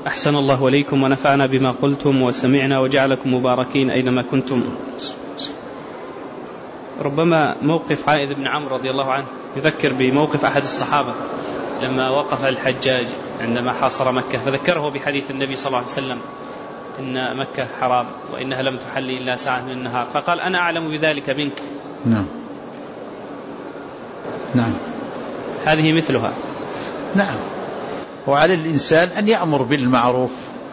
أحسن الله إليكم ونفعنا بما قلتم وسمعنا وجعلكم مباركين أينما كنتم. ربما موقف عائذ بن عمرو رضي الله عنه يذكر بموقف أحد الصحابة لما وقف الحجاج عندما حاصر مكة، فذكره بحديث النبي صلى الله عليه وسلم إن مكة حرام وإنها لم تحل إلا ساعة من النهار، فقال أنا أعلم بذلك منك. نعم هذه مثلها. نعم. وعلى الإنسان أن يأمر بالمعروف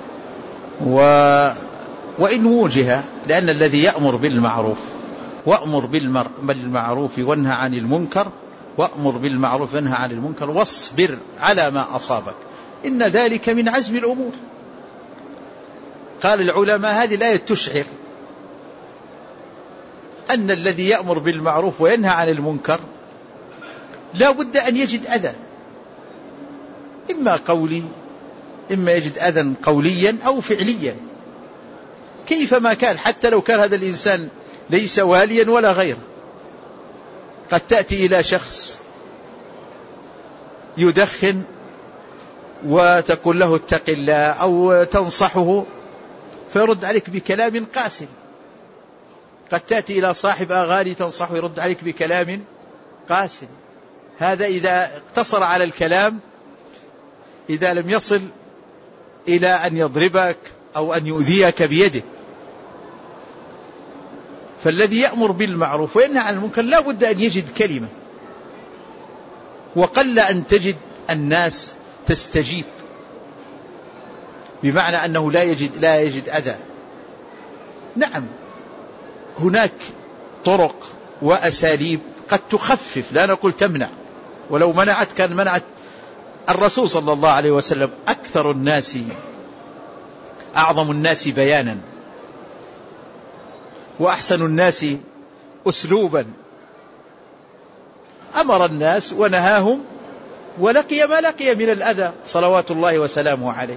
وإن وجه، لأن الذي يأمر بالمعروف وأمر بالمعروف وانهى عن المنكر، وأمر بالمعروف وانهى عن المنكر واصبر على ما أصابك إن ذلك من عزم الأمور. قال العلماء هذه الآية تشعر أن الذي يأمر بالمعروف وينهى عن المنكر لا بد أن يجد أذى، إما قولي إما يجد أذى قوليا أو فعليا كيفما كان، حتى لو كان هذا الإنسان ليس واليا ولا غيره. قد تأتي إلى شخص يدخن وتقول له اتق الله أو تنصحه فيرد عليك بكلام قاسٍ. قد تأتي إلى صاحب أغاني تنصحه يرد عليك بكلام قاسٍ. هذا إذا اقتصر على الكلام، إذا لم يصل إلى أن يضربك أو أن يؤذيك بيده. فالذي يأمر بالمعروف وينهى عن المنكر لا بد أن يجد كلمة، وقل أن تجد الناس تستجيب، بمعنى أنه لا يجد أذى. نعم هناك طرق وأساليب قد تخفف، لا نقول تمنع، ولو منعت كان منعت الرسول صلى الله عليه وسلم أكثر الناس أعظم الناس بيانا وأحسن الناس أسلوبا، أمر الناس ونهاهم ولقي ما لقي من الأذى صلوات الله وسلامه عليه.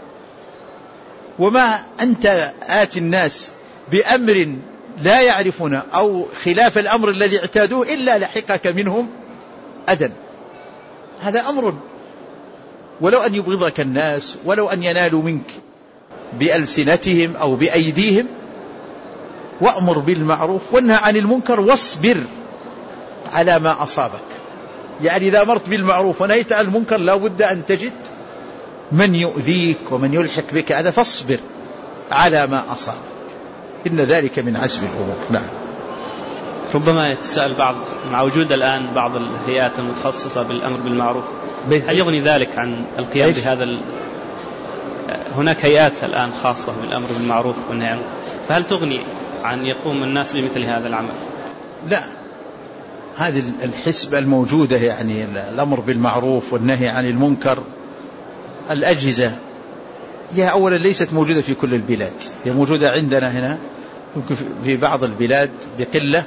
وما أنت آتي الناس بأمر لا يعرفونه أو خلاف الأمر الذي اعتادوه إلا لحقك منهم أذى. هذا أمر، ولو أن يبغضك الناس ولو أن ينالوا منك بألسنتهم أو بأيديهم، وأمر بالمعروف وانهى عن المنكر واصبر على ما أصابك. يعني إذا أمرت بالمعروف ونهيت عن المنكر لا بد أن تجد من يؤذيك ومن يلحق بك هذا، فاصبر على ما أصابك إن ذلك من عزم الأمور. نعم. ربما يتساءل بعض مع وجود الآن بعض الهيئات المتخصصة بالأمر بالمعروف، هل يغني ذلك عن القيام بهذا هناك هيئات الآن خاصة بالأمر بالمعروف والنهي عنه، فهل تغني عن يقوم الناس بمثل هذا العمل؟ لا، هذه الحسبة الموجودة يعني الأمر بالمعروف والنهي عن المنكر، الأجهزة هي أولا ليست موجودة في كل البلاد، هي موجودة عندنا هنا يمكن في بعض البلاد بقلة،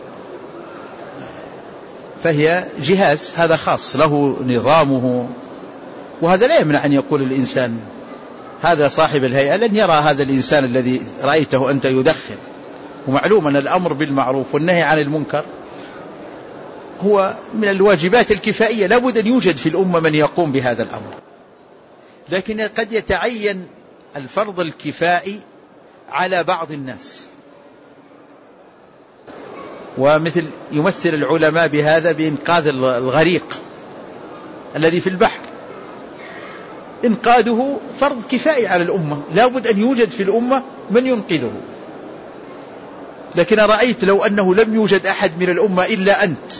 فهي جهاز هذا خاص له نظامه. وهذا لا يمنع أن يقول الإنسان هذا صاحب الهيئة لن يرى هذا الإنسان الذي رأيته أنت يدخن. ومعلوم أن الأمر بالمعروف والنهي عن المنكر هو من الواجبات الكفائية، لا بد أن يوجد في الأمة من يقوم بهذا الأمر، لكن قد يتعين الفرض الكفائي على بعض الناس. ومثل يمثل العلماء بهذا بإنقاذ الغريق الذي في البحر، إنقاذه فرض كفائي على الأمة، لا بد أن يوجد في الأمة من ينقذه. لكن رأيت لو أنه لم يوجد أحد من الأمة إلا أنت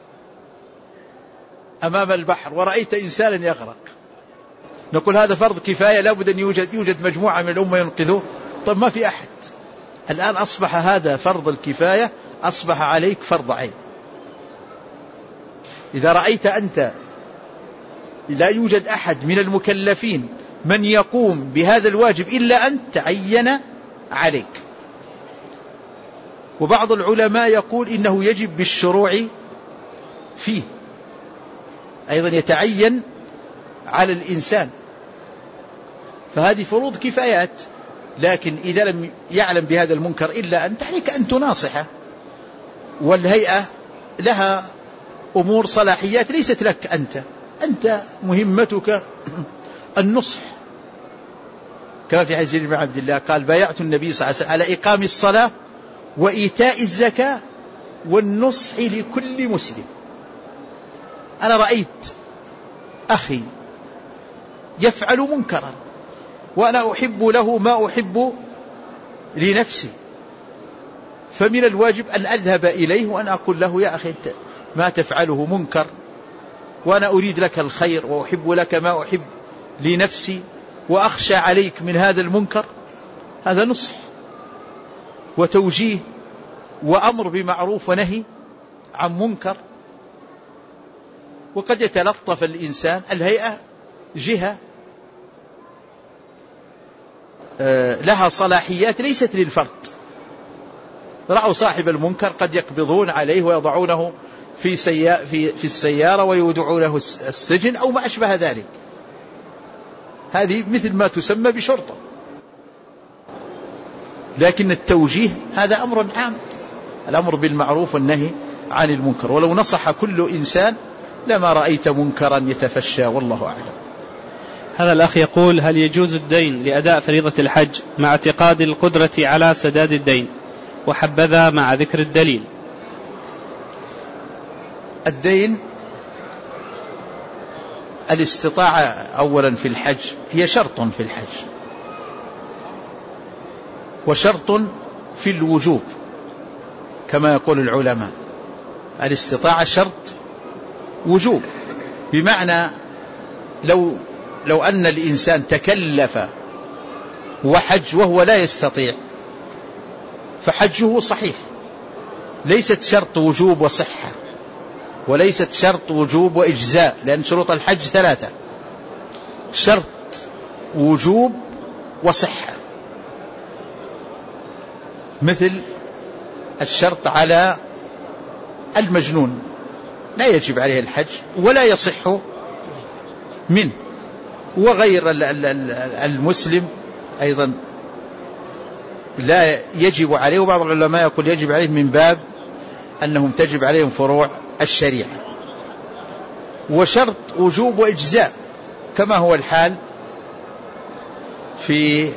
أمام البحر ورأيت إنسانا يغرق، نقول هذا فرض كفاية لا بد أن يوجد مجموعة من الأمة ينقذوه. طب ما في أحد. الآن أصبح هذا فرض الكفاية أصبح عليك فرض عين. إذا رأيت أنت لا يوجد أحد من المكلفين من يقوم بهذا الواجب إلا أنت تعين عليك. وبعض العلماء يقول إنه يجب بالشروع فيه، أيضا يتعين على الإنسان. فهذه فروض كفايات، لكن إذا لم يعلم بهذا المنكر إلا أنت عليك أن تناصحه. والهيئة لها أمور صلاحيات، ليست لك أنت مهمتك النصح كما في حديث جرير بن عبد الله قال بايعت النبي صلى الله عليه وسلم على إقام الصلاة وإيتاء الزكاة والنصح لكل مسلم. أنا رأيت أخي يفعل منكرا وأنا أحب له ما أحب لنفسي، فمن الواجب أن أذهب إليه وأن أقول له يا أخي ما تفعله منكر، وأنا أريد لك الخير وأحب لك ما أحب لنفسي وأخشى عليك من هذا المنكر. هذا نصح وتوجيه وأمر بمعروف ونهي عن منكر. وقد يتلطف الإنسان، الهيئة جهة لها صلاحيات ليست للفرد، رأوا صاحب المنكر قد يقبضون عليه ويضعونه في السيارة ويودعونه السجن أو ما أشبه ذلك. هذه مثل ما تسمى بشرطة. لكن التوجيه هذا أمر عام، الأمر بالمعروف والنهي عن المنكر. ولو نصح كل إنسان لما رأيت منكرا يتفشى، والله أعلم. هذا الأخ يقول: هل يجوز الدين لأداء فريضة الحج مع اعتقاد القدرة على سداد الدين، وحبذا مع ذكر الدليل؟ الدين الاستطاعة أولا في الحج هي شرط في الحج، وشرط في الوجوب كما يقول العلماء. الاستطاعة شرط وجوب، بمعنى لو أن الإنسان تكلف وحج وهو لا يستطيع فحجه صحيح، ليست شرط وجوب وصحة، وليست شرط وجوب وإجزاء، لأن شروط الحج 3: شرط وجوب وصحة. مثل الشرط على المجنون لا يجب عليه الحج ولا يصح منه، وغير المسلم أيضا لا يجب عليه، وبعض العلماء يقول يجب عليه من باب أنهم تجب عليهم فروع الشريعة. وشرط وجوب وإجزاء كما هو الحال في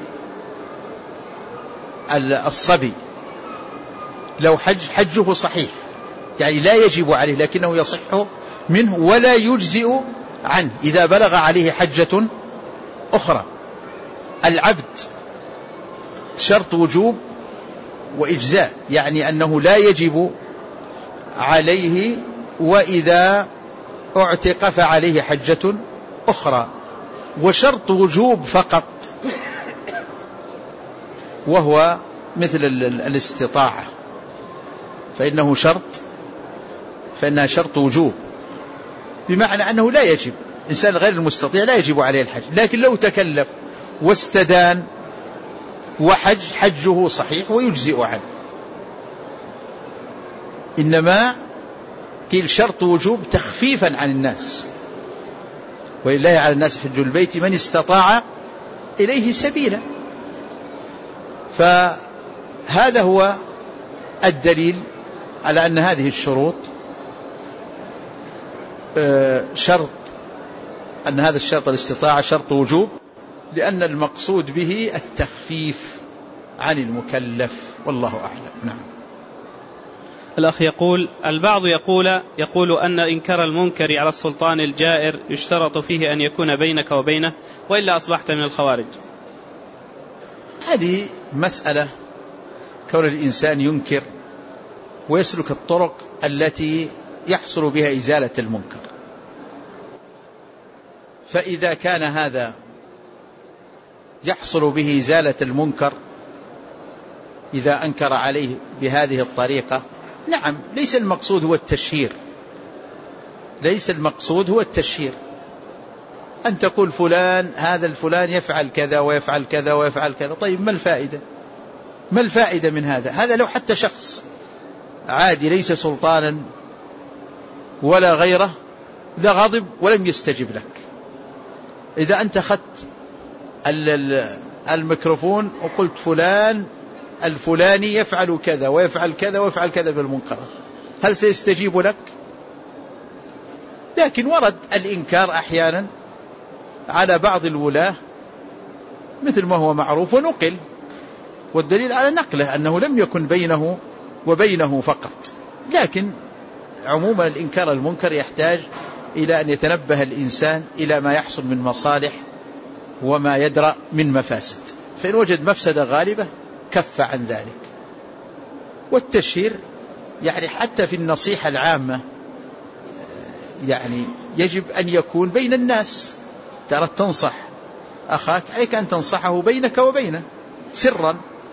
الصبي، لو حجه صحيح يعني لا يجب عليه لكنه يصح منه ولا يجزئ عنه إذا بلغ عليه حجة أخرى. العبد شرط وجوب وإجزاء، يعني أنه لا يجب عليه وإذا اعتق فعليه حجة أخرى. وشرط وجوب فقط وهو مثل الاستطاعة فإنها شرط وجوب، بمعنى أنه لا يجب، إنسان غير المستطيع لا يجب عليه الحج، لكن لو تكلف واستدان حجه صحيح ويجزئ عنه. إنما قيل شرط وجوب تخفيفا عن الناس، ولله على الناس حج البيت من استطاع إليه سبيلا. فهذا هو الدليل على أن هذه الشروط شرط، أن هذا الشرط الاستطاعة شرط وجوب، لأن المقصود به التخفيف عن المكلف، والله أعلم. نعم. الأخ يقول: البعض يقول أن إنكار المنكر على السلطان الجائر يشترط فيه أن يكون بينك وبينه وإلا أصبحت من الخوارج. هذه مسألة، كون الإنسان ينكر ويسلك الطرق التي يحصل بها إزالة المنكر، فإذا كان هذا يحصل به إزالة المنكر إذا أنكر عليه بهذه الطريقة، نعم، ليس المقصود هو التشهير، ليس المقصود هو التشهير أن تقول فلان هذا الفلان يفعل كذا ويفعل كذا ويفعل كذا. طيب ما الفائدة؟ ما الفائدة من هذا؟ هذا لو حتى شخص عادي ليس سلطانا ولا غيره لغضب ولم يستجب لك. إذا أنت أخذت الميكروفون وقلت فلان الفلاني يفعل كذا ويفعل كذا ويفعل كذا بالمنكرات، هل سيستجيب لك؟ لكن ورد الإنكار أحيانا على بعض الولاة مثل ما هو معروف ونقل، والدليل على نقله أنه لم يكن بينه وبينه فقط. لكن عموما الإنكار المنكر يحتاج إلى أن يتنبه الإنسان إلى ما يحصل من مصالح وما يدرأ من مفاسد، فإن وجد مفسدة غالبة كف عن ذلك. والتشهير يعني حتى في النصيحة العامة يعني يجب أن يكون بين الناس. ترى تنصح أخاك عليك أن تنصحه بينك وبينه سرا،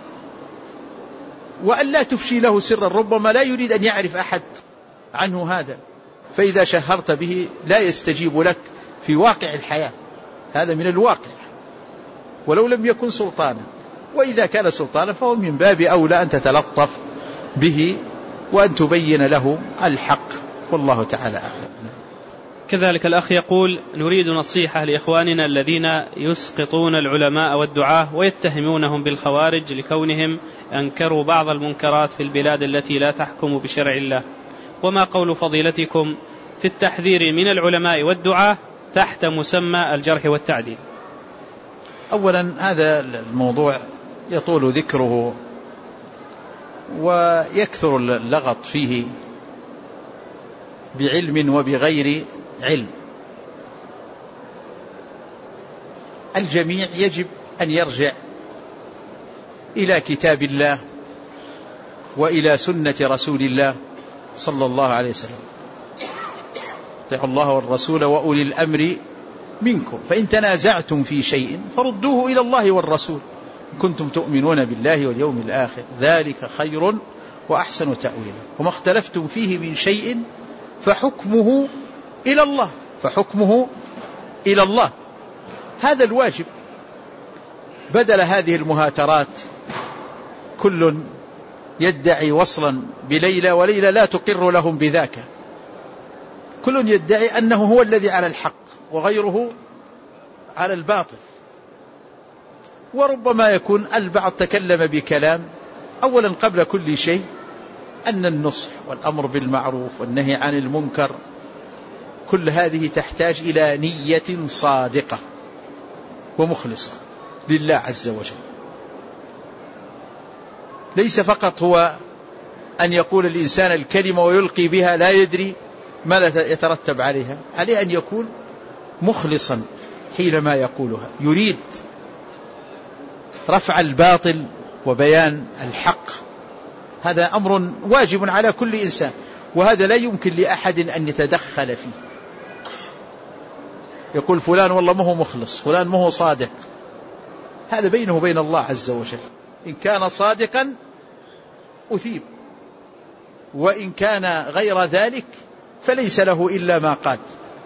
وأن لا تفشي له سرا، ربما لا يريد أن يعرف أحد عنه هذا، فإذا شهرت به لا يستجيب لك في واقع الحياة، هذا من الواقع ولو لم يكن سلطانا. وإذا كان سلطانا فهو من باب أولى أن تتلطف به وأن تبين له الحق، والله تعالى أعلم. كذلك الأخ يقول: نريد نصيحة لإخواننا الذين يسقطون العلماء والدعاة ويتهمونهم بالخوارج لكونهم أنكروا بعض المنكرات في البلاد التي لا تحكم بشرع الله، وما قول فضيلتكم في التحذير من العلماء والدعاة تحت مسمى الجرح والتعديل؟ أولا هذا الموضوع يطول ذكره ويكثر اللغط فيه بعلم وبغير علم. الجميع يجب أن يرجع إلى كتاب الله وإلى سنة رسول الله صلى الله عليه وسلم. اطيعوا الله والرسول وأولي الأمر منكم، فإن تنازعتم في شيء فردوه إلى الله والرسول إن كنتم تؤمنون بالله واليوم الآخر، ذلك خير وأحسن تأويلا، وما اختلفتم فيه من شيء فحكمه إلى الله، فحكمه إلى الله. هذا الواجب، بدل هذه المهاترات كل يدعي وصلا بليلى وليلى لا تقر لهم بذاك، كل يدعي أنه هو الذي على الحق وغيره على الباطل. وربما يكون البعض تكلم بكلام أولا قبل كل شيء أن النصح والأمر بالمعروف والنهي عن المنكر كل هذه تحتاج إلى نية صادقة ومخلصة لله عز وجل. ليس فقط هو أن يقول الإنسان الكلمة ويلقي بها لا يدري ما يترتب عليها، عليه أن يكون مخلصا حينما يقولها، يريد رفع الباطل وبيان الحق. هذا أمر واجب على كل إنسان، وهذا لا يمكن لأحد أن يتدخل فيه. يقول فلان والله ما هو مخلص، فلان ما هو صادق، هذا بينه وبين الله عز وجل. إن كان صادقا أثيب، وإن كان غير ذلك فليس له إلا ما قال.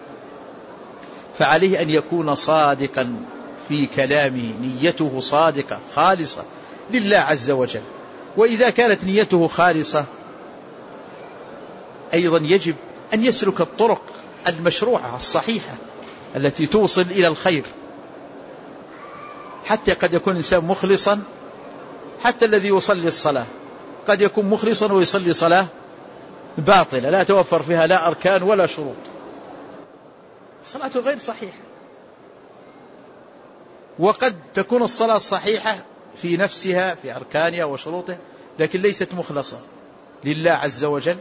فعليه أن يكون صادقا في كلامه، نيته صادقة خالصة لله عز وجل. وإذا كانت نيته خالصة أيضا يجب أن يسلك الطرق المشروعة الصحيحة التي توصل إلى الخير. حتى قد يكون إنسان مخلصا، حتى الذي يصلي الصلاة قد يكون مخلصا ويصلي صلاة باطلة لا توفر فيها لا أركان ولا شروط، صلاته غير صحيحة. وقد تكون الصلاة صحيحة في نفسها في أركانها وشروطها، لكن ليست مخلصة لله عز وجل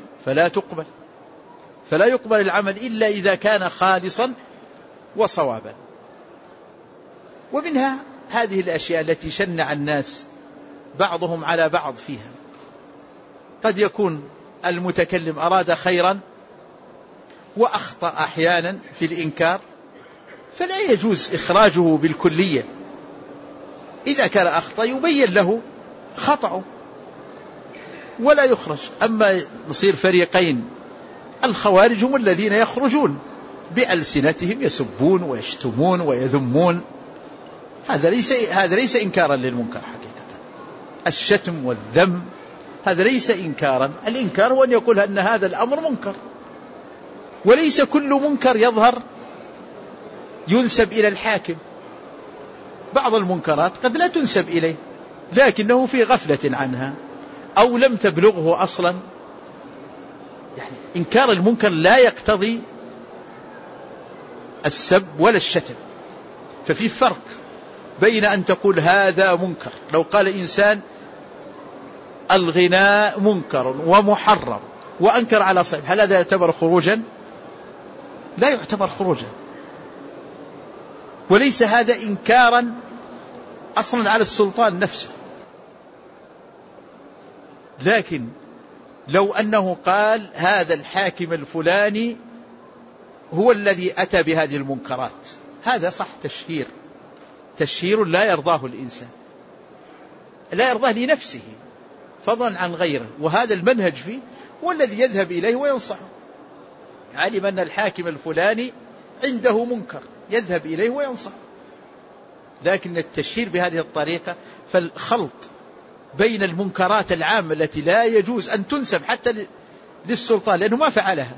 فلا يقبل العمل إلا إذا كان خالصا وصوابا. ومنها هذه الأشياء التي شنع الناس بعضهم على بعض فيها. قد يكون المتكلم أراد خيرا وأخطأ أحيانا في الإنكار، فلا يجوز إخراجه بالكلية. إذا كان أخطأ يبين له خطأه ولا يخرج. أما نصير فريقين، الخوارج هم الذين يخرجون بألسنتهم يسبون ويشتمون ويذمون، هذا ليس إنكارا للمنكر حقيقة. الشتم والذم هذا ليس إنكارا، الإنكار هو أن يقول أن هذا الأمر منكر. وليس كل منكر يظهر ينسب إلى الحاكم، بعض المنكرات قد لا تنسب إليه لكنه في غفلة عنها أو لم تبلغه أصلا. يعني إنكار المنكر لا يقتضي السب ولا الشتم، ففي فرق بين أن تقول هذا منكر. لو قال إنسان الغناء منكر ومحرم وأنكر على صاحب، هل هذا يعتبر خروجا؟ لا يعتبر خروجا، وليس هذا إنكارا أصلا على السلطان نفسه. لكن لو أنه قال هذا الحاكم الفلاني هو الذي أتى بهذه المنكرات، هذا صح تشهير لا يرضاه الإنسان، لا يرضاه لنفسه فضلا عن غيره، وهذا المنهج فيه والذي يذهب إليه وينصحه. علم أن الحاكم الفلاني عنده منكر يذهب إليه وينصحه. لكن التشهير بهذه الطريقة، فالخلط بين المنكرات العامة التي لا يجوز أن تنسب حتى للسلطان لأنه ما فعلها،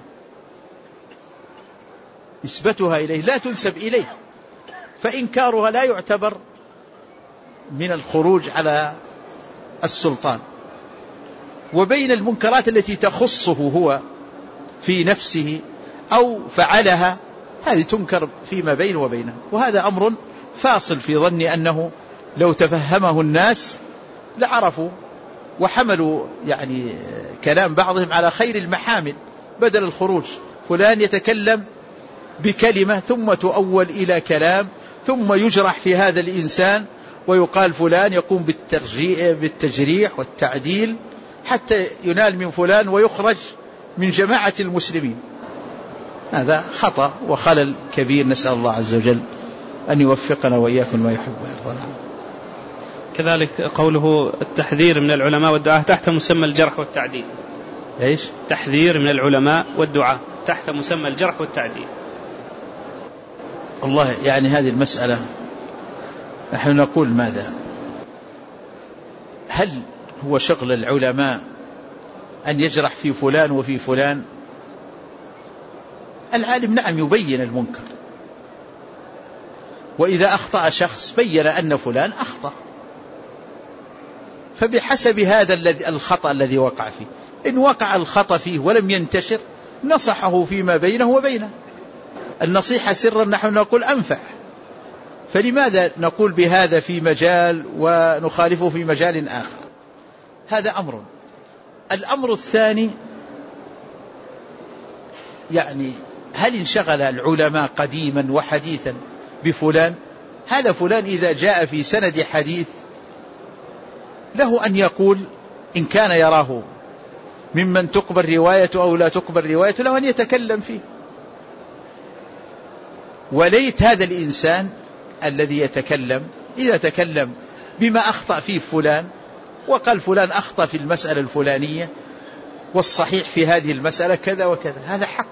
نسبتها إليه لا تنسب إليه، فإنكارها لا يعتبر من الخروج على السلطان. وبين المنكرات التي تخصه هو في نفسه أو فعلها، هذه تنكر فيما بينه وبينه. وهذا أمر فاصل في ظني أنه لو تفهمه الناس لعرفوا وحملوا يعني كلام بعضهم على خير المحامل بدل الخروج. فلان يتكلم بكلمة ثم تؤول إلى كلام ثم يجرح في هذا الإنسان ويقال فلان يقوم بالتجريح والتعديل حتى ينال من فلان ويخرج من جماعة المسلمين. هذا خطأ وخلل كبير، نسأل الله عز وجل أن يوفقنا وإياكم ما يحب ويرضى. كذلك قوله التحذير من العلماء والدعاة تحت مسمى الجرح والتعديل. إيش؟ تحذير من العلماء والدعاة تحت مسمى الجرح والتعديل. والله يعني هذه المسألة نحن نقول ماذا؟ هل هو شغل العلماء أن يجرح في فلان وفي فلان؟ العالم نعم يبين المنكر، وإذا أخطأ شخص بين أن فلان أخطأ، فبحسب هذا الخطأ الذي وقع فيه، إن وقع الخطأ فيه ولم ينتشر نصحه فيما بينه وبينه. النصيحة سرا نحن نقول أنفع، فلماذا نقول بهذا في مجال ونخالفه في مجال آخر؟ هذا أمر. الأمر الثاني، يعني هل انشغل العلماء قديما وحديثا بفلان؟ هذا فلان إذا جاء في سند حديث له أن يقول إن كان يراه ممن تقبل روايته أو لا تقبل روايته، له أن يتكلم فيه. وليت هذا الإنسان الذي يتكلم إذا تكلم بما أخطأ فيه فلان وقال فلان أخطأ في المسألة الفلانية والصحيح في هذه المسألة كذا وكذا، هذا حق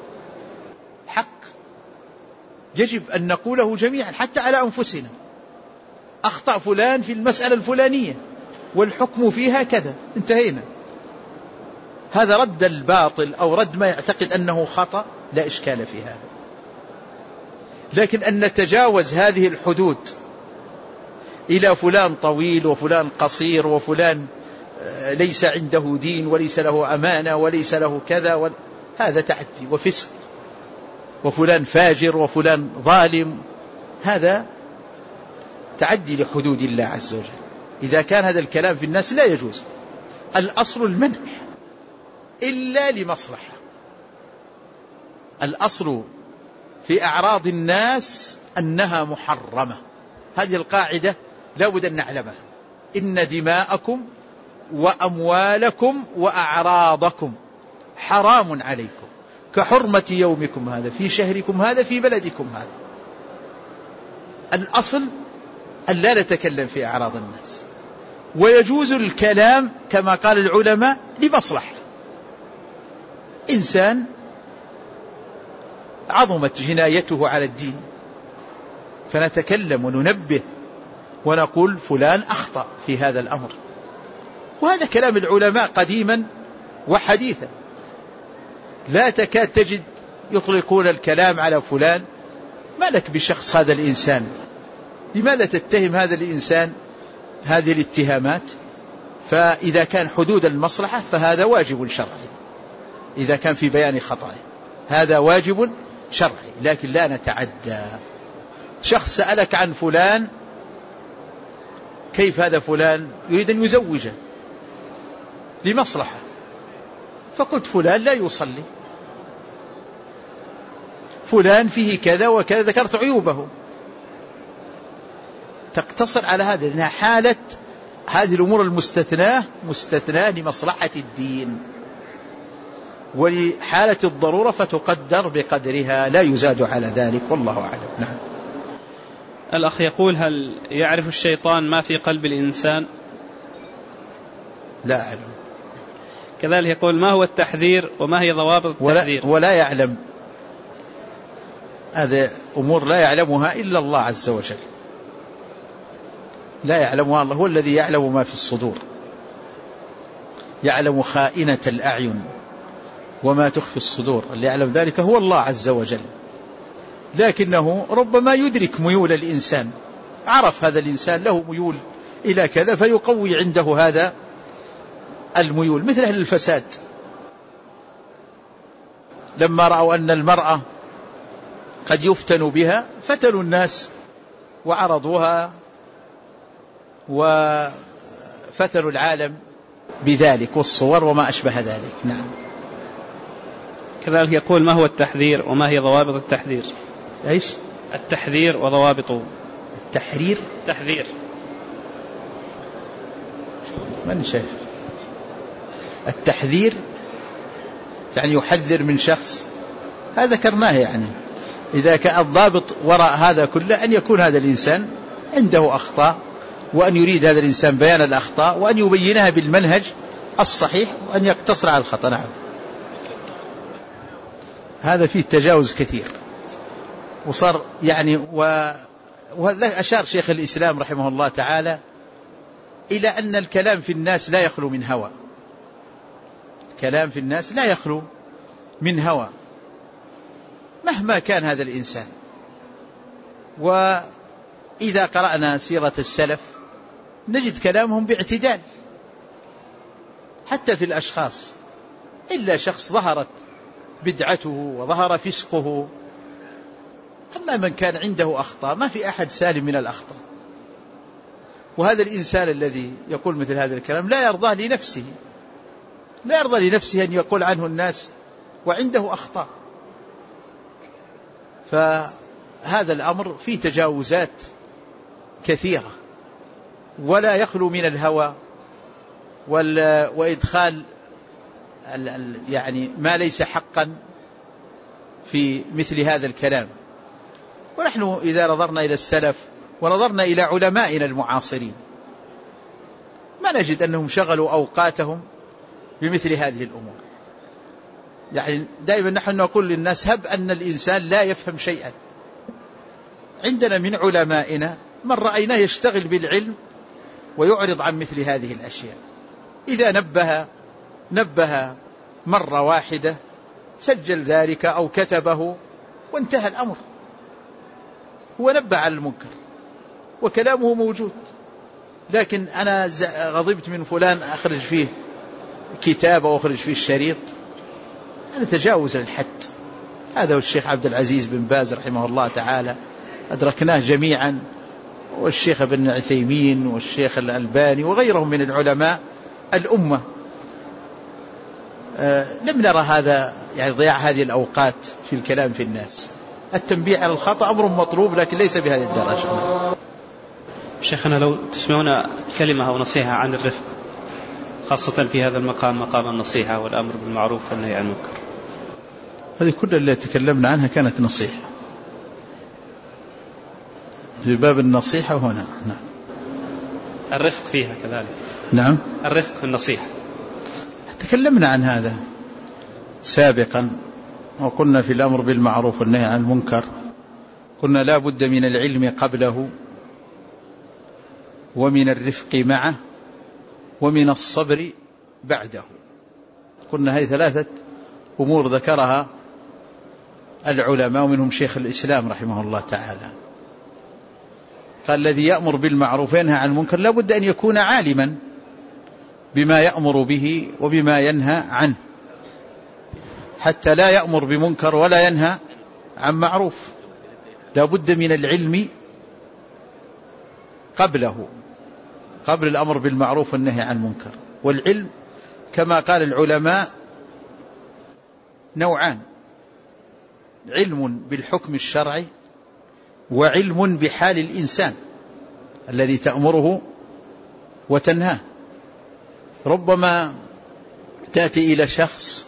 يجب أن نقوله جميعا حتى على أنفسنا. أخطأ فلان في المسألة الفلانية والحكم فيها كذا، انتهينا. هذا رد الباطل أو رد ما يعتقد أنه خطأ لا إشكال في هذا. لكن أن نتجاوز هذه الحدود إلى فلان طويل وفلان قصير وفلان ليس عنده دين وليس له أمانة وليس له كذا، هذا تعدي وفسق، وفلان فاجر وفلان ظالم، هذا تعدي لحدود الله عز وجل. إذا كان هذا الكلام في الناس لا يجوز. الأصل المنع إلا لمصلحة. الأصل في أعراض الناس أنها محرمة، هذه القاعدة لا بد أن نعلمها. إن دماءكم وأموالكم وأعراضكم حرام عليكم كحرمة يومكم هذا في شهركم هذا في بلدكم هذا. الأصل أن لا نتكلم في أعراض الناس، ويجوز الكلام كما قال العلماء لمصلحة. إنسان عظمت جنايته على الدين فنتكلم وننبه ونقول فلان أخطأ في هذا الأمر، وهذا كلام العلماء قديما وحديثا. لا تكاد تجد يطلقون الكلام على فلان، ما لك بشخص هذا الإنسان، لماذا تتهم هذا الإنسان هذه الاتهامات؟ فإذا كان حدود المصلحة فهذا واجب شرعي، إذا كان في بيان خطأ هذا واجب شرعي، لكن لا نتعدى. شخص سألك عن فلان كيف هذا فلان يريد أن يزوجه لمصلحة، فقلت فلان لا يصلي، فلان فيه كذا وكذا، ذكرت عيوبه. تقتصر على هذا لأنها حالة، هذه الأمور المستثناة مستثناة لمصلحة الدين، ولحالة الضرورة فتقدر بقدرها لا يزاد على ذلك، والله أعلم. نعم. الأخ يقول: هل يعرف الشيطان ما في قلب الإنسان؟ لا أعلم. كذلك يقول: ما هو التحذير وما هي ضوابط التحذير؟ ولا يعلم. هذه أمور لا يعلمها إلا الله عز وجل، لا يعلمها الله، هو الذي يعلم ما في الصدور، يعلم خائنة الأعين وما تخفي الصدور، اللي يعلم ذلك هو الله عز وجل، لكنه ربما يدرك ميول الإنسان، عرف هذا الإنسان له ميول إلى كذا فيقوي عنده هذا الميول. مثل أهل الفساد لما رأوا أن المرأة قد يفتن بها فتنوا الناس وعرضوها وفتنوا العالم بذلك والصور وما أشبه ذلك. نعم. كذلك يقول: ما هو التحذير وما هي ضوابط التحذير؟ إيش التحذير وضوابطه؟ التحرير، تحذير، من شايف التحذير يعني يحذر من شخص، هذا ذكرناه. يعني إذا كان الضابط وراء هذا كله أن يكون هذا الإنسان عنده أخطاء، وأن يريد هذا الإنسان بيان الأخطاء وأن يبينها بالمنهج الصحيح وأن يقتصر على الخطأ. نعم. هذا فيه تجاوز كثير وصار يعني وهذا أشار شيخ الإسلام رحمه الله تعالى إلى أن الكلام في الناس لا يخلو من هوى، كلام في الناس لا يخلو من هوى مهما كان هذا الإنسان. وإذا قرأنا سيرة السلف نجد كلامهم باعتدال حتى في الأشخاص، إلا شخص ظهرت بدعته وظهر فسقه، أما من كان عنده أخطاء ما في أحد سالم من الأخطاء. وهذا الإنسان الذي يقول مثل هذا الكلام لا يرضى لنفسه، لا يرضى لنفسه أن يقول عنه الناس وعنده أخطاء. فهذا الأمر فيه تجاوزات كثيرة ولا يخلو من الهوى وإدخال يعني ما ليس حقا في مثل هذا الكلام. ونحن إذا نظرنا إلى السلف ونظرنا إلى علمائنا المعاصرين ما نجد أنهم شغلوا أوقاتهم بمثل هذه الأمور. يعني دائما نحن نقول للناس: هب أن الإنسان لا يفهم شيئا. عندنا من علمائنا من رأيناه يشتغل بالعلم ويعرض عن مثل هذه الأشياء، إذا نبه مرة واحدة سجل ذلك أو كتبه وانتهى الأمر، هو نبه على المنكر وكلامه موجود. لكن أنا غضبت من فلان أخرج فيه كتاب أو أخرج فيه الشريط، هذا تجاوز الحد. هذا هو الشيخ عبد العزيز بن باز رحمه الله تعالى، أدركناه جميعا، والشيخ ابن عثيمين والشيخ الألباني وغيرهم من العلماء الأمة. لم نرى هذا يعني ضياع هذه الأوقات في الكلام في الناس. التنبيه على الخطأ أمر مطلوب لكن ليس بهذه الدرجة. شيخنا لو تسمعون كلمة أو نصيحة عن الرفق، خاصة في هذا المقام، مقام النصيحة والأمر بالمعروف والنهي عن المنكر. هذه كل اللي تكلمنا عنها كانت نصيحة في باب النصيحة هنا. نعم. الرفق فيها كذلك. نعم. الرفق في النصيحة تكلمنا عن هذا سابقا، وقلنا في الأمر بالمعروف والنهي عن المنكر قلنا لا بد من العلم قبله ومن الرفق معه ومن الصبر بعده. قلنا هذه ثلاثة أمور ذكرها العلماء ومنهم شيخ الإسلام رحمه الله تعالى. قال: الذي يأمر بالمعروف وينهى عن المنكر لا بد أن يكون عالما بما يأمر به وبما ينهى عنه، حتى لا يأمر بمنكر ولا ينهى عن معروف. لا بد من العلم قبله قبل الأمر بالمعروف والنهي عن المنكر. والعلم كما قال العلماء نوعان: علم بالحكم الشرعي، وعلم بحال الإنسان الذي تأمره وتنهاه. ربما تأتي إلى شخص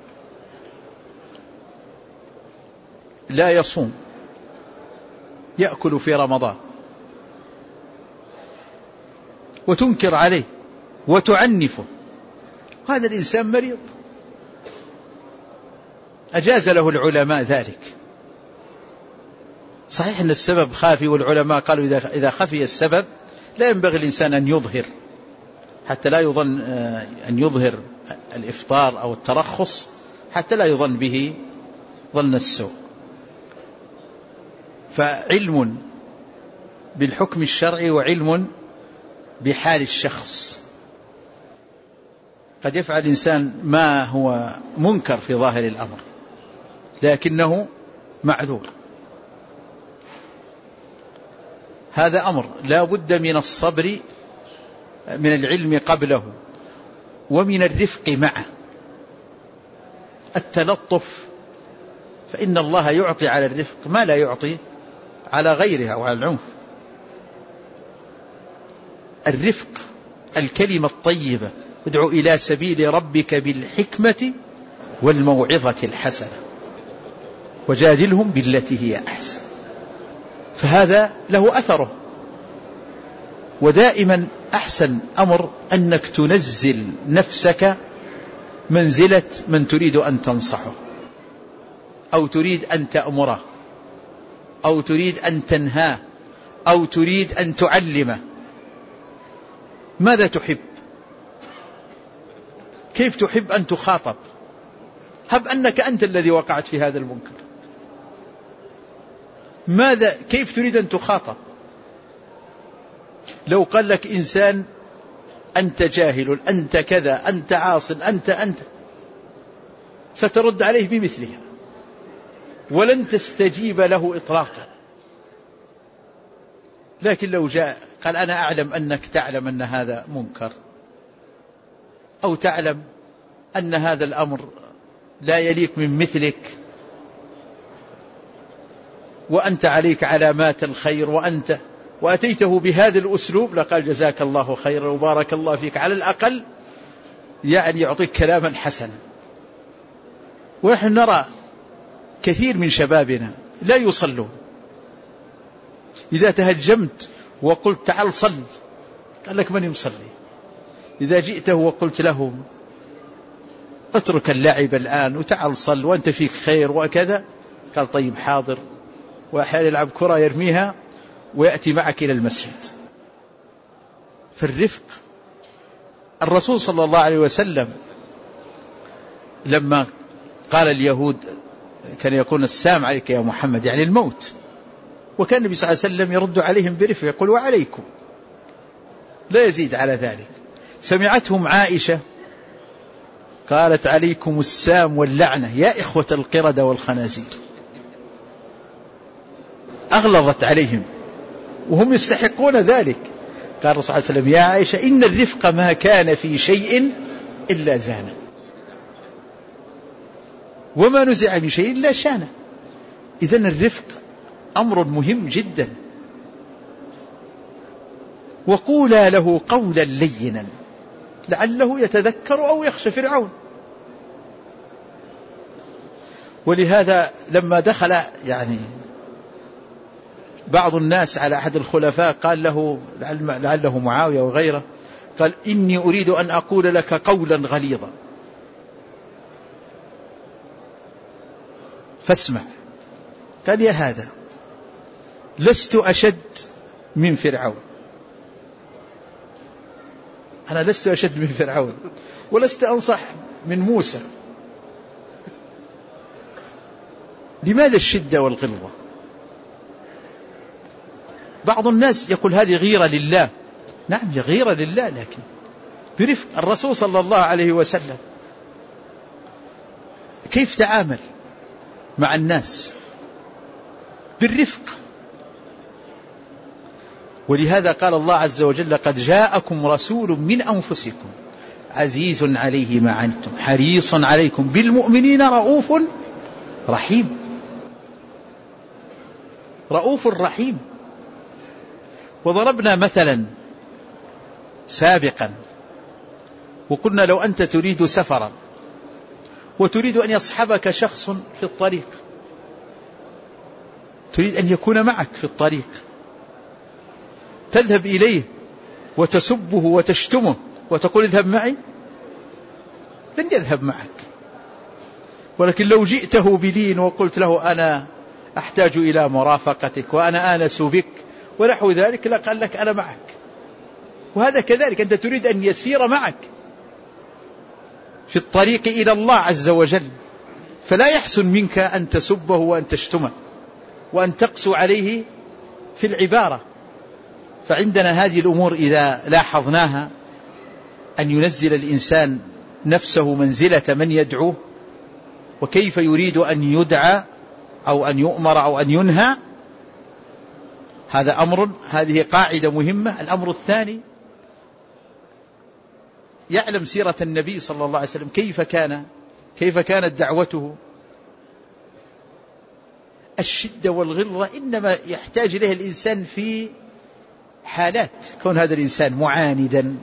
لا يصوم، يأكل في رمضان، وتنكر عليه وتعنفه، هذا الإنسان مريض. أجاز له العلماء ذلك. صحيح أن السبب خافي، والعلماء قالوا إذا خفي السبب لا ينبغي الإنسان أن يظهر، حتى لا يظن أن يظهر الإفطار أو الترخص، حتى لا يظن به ظن السوء. فعلم بالحكم الشرعي وعلم بحال الشخص. قد يفعل الإنسان ما هو منكر في ظاهر الأمر لكنه معذور، هذا أمر لا بد من الصبر، من العلم قبله ومن الرفق معه. التلطف، فإن الله يعطي على الرفق ما لا يعطي على غيرها أو على العنف. الرفق، الكلمة الطيبة: ادعو إلى سبيل ربك بالحكمة والموعظة الحسنة وجادلهم بالتي هي أحسن. فهذا له أثره. ودائما أحسن أمر أنك تنزل نفسك منزلة من تريد أن تنصحه، أو تريد أن تأمره، أو تريد أن تنهاه، أو تريد أن تعلمه. ماذا تحب؟ كيف تحب أن تخاطب؟ هب أنك أنت الذي وقعت في هذا المنكر، كيف تريد أن تخاطب؟ لو قال لك إنسان أنت جاهل، أنت كذا، أنت عاص، أنت سترد عليه بمثلها ولن تستجيب له إطلاقا. لكن لو جاء قال أنا أعلم أنك تعلم أن هذا منكر، أو تعلم أن هذا الأمر لا يليق من مثلك، وأنت عليك علامات الخير، وأتيته بهذا الأسلوب، لقال جزاك الله خيرا وبارك الله فيك، على الأقل يعني يعطيك كلاما حسنا. ونحن نرى كثير من شبابنا لا يصلون، إذا تهجمت وقلت تعال صل قال لك من يصلي. إذا جئته وقلت له اترك اللعب الآن وتعال صل وأنت فيك خير وكذا، قال طيب حاضر، وأحيانا يلعب كرة يرميها ويأتي معك إلى المسجد. فالرفق، الرسول صلى الله عليه وسلم لما قال اليهود كان يقول السام عليك يا محمد، يعني الموت، وكان النبي صلى الله عليه وسلم يرد عليهم برفق يقول وعليكم، لا يزيد على ذلك. سمعتهم عائشة قالت عليكم السام واللعنة يا إخوة القردة والخنازير، أغلظت عليهم وهم يستحقون ذلك. قال الرسول صلى الله عليه وسلم يا عائشة إن الرفق ما كان في شيء إلا زانه، وما نزع من شيء إلا شانه. إذن الرفق أمر مهم جدا. وقولا له قولا لينا لعله يتذكر أو يخشى فرعون. ولهذا لما دخل يعني بعض الناس على أحد الخلفاء قال له لعله معاوية وغيره، قال إني أريد أن أقول لك قولا غليظا فاسمع. قال يا هذا لست أشد من فرعون، أنا لست أشد من فرعون ولست أنصح من موسى. لماذا الشدة والغلظة؟ بعض الناس يقول هذه غيرة لله. نعم هي غيرة لله، لكن برفق. الرسول صلى الله عليه وسلم كيف تعامل مع الناس؟ بالرفق. ولهذا قال الله عز وجل قد جاءكم رسول من أنفسكم عزيز عليه ما عنتم حريص عليكم بالمؤمنين رؤوف رحيم. رؤوف رحيم. وضربنا مثلا سابقا وقلنا لو أنت تريد سفرا وتريد أن يصحبك شخص في الطريق، تريد أن يكون معك في الطريق، تذهب إليه وتسبه وتشتمه وتقول اذهب معي، لن يذهب معك. ولكن لو جئته بلين وقلت له أنا أحتاج إلى مرافقتك وأنا آنس بك ونحو ذلك لقال لك أنا معك. وهذا كذلك، أنت تريد أن يسير معك في الطريق إلى الله عز وجل، فلا يحسن منك أن تسبه وأن تشتمه وأن تقسو عليه في العبارة. فعندنا هذه الأمور إذا لاحظناها أن ينزل الإنسان نفسه منزلة من يدعوه وكيف يريد أن يدعى أو أن يؤمر أو أن ينهى. هذا أمر، هذه قاعدة مهمة. الأمر الثاني يعلم سيرة النبي صلى الله عليه وسلم كيف كانت دعوته. الشدة والغلظة إنما يحتاج إليها الإنسان في حالات كون هذا الإنسان معاندا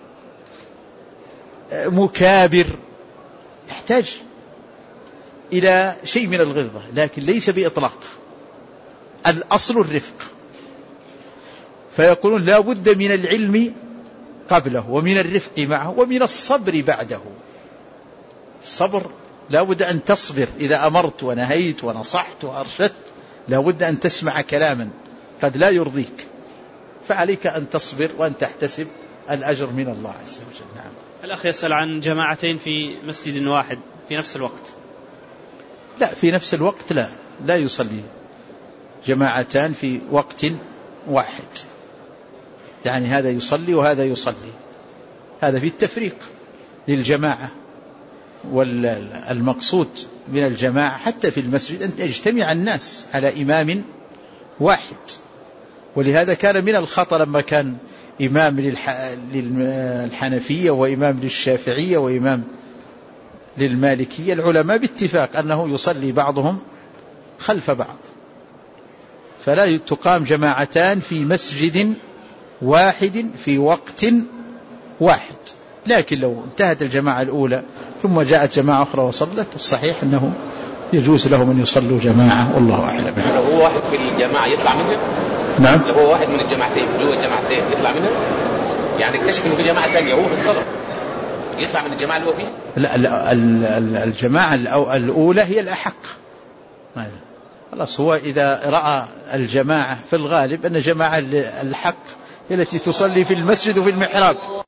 مكابر، يحتاج إلى شيء من الغلظة، لكن ليس بإطلاق. الأصل الرفق. فيقولون لا بد من العلم قبله ومن الرفق معه ومن الصبر بعده. الصبر لا بد أن تصبر إذا أمرت ونهيت ونصحت وأرشدت، لا بد أن تسمع كلاما قد لا يرضيك، فعليك أن تصبر وأن تحتسب الأجر من الله عز وجل. نعم. الأخ يسأل عن جماعتين في مسجد واحد في نفس الوقت. لا، في نفس الوقت لا يصلي جماعتان في وقت واحد، يعني هذا يصلي وهذا يصلي، هذا في التفريق للجماعة. والمقصود من الجماعة حتى في المسجد أن يجتمع الناس على إمام واحد. ولهذا كان من الخطأ لما كان إمام للحنفية وإمام للشافعية وإمام للمالكية، العلماء باتفاق أنه يصلي بعضهم خلف بعض، فلا تقام جماعتان في مسجد واحد في وقت واحد. لكن لو انتهت الجماعة الأولى ثم جاءت جماعة أخرى وصلت، الصحيح أنه يجوز لهم أن يصلوا جماعة، والله أعلم. لو هو واحد في الجماعة يطلع منها؟ نعم. لو هو واحد من الجماعتين جوا الجماعتين يطلع منها؟ يعني اكتشف أنه في جماعة ثانية هو في الصلاة يطلع من الجماعة اللي هو فيها؟ لا، الجماعة الأولى هي الأحق. خلاص، هو إذا رأى الجماعة في الغالب أن جماعة الحق التي تصلي في المسجد وفي المحراب.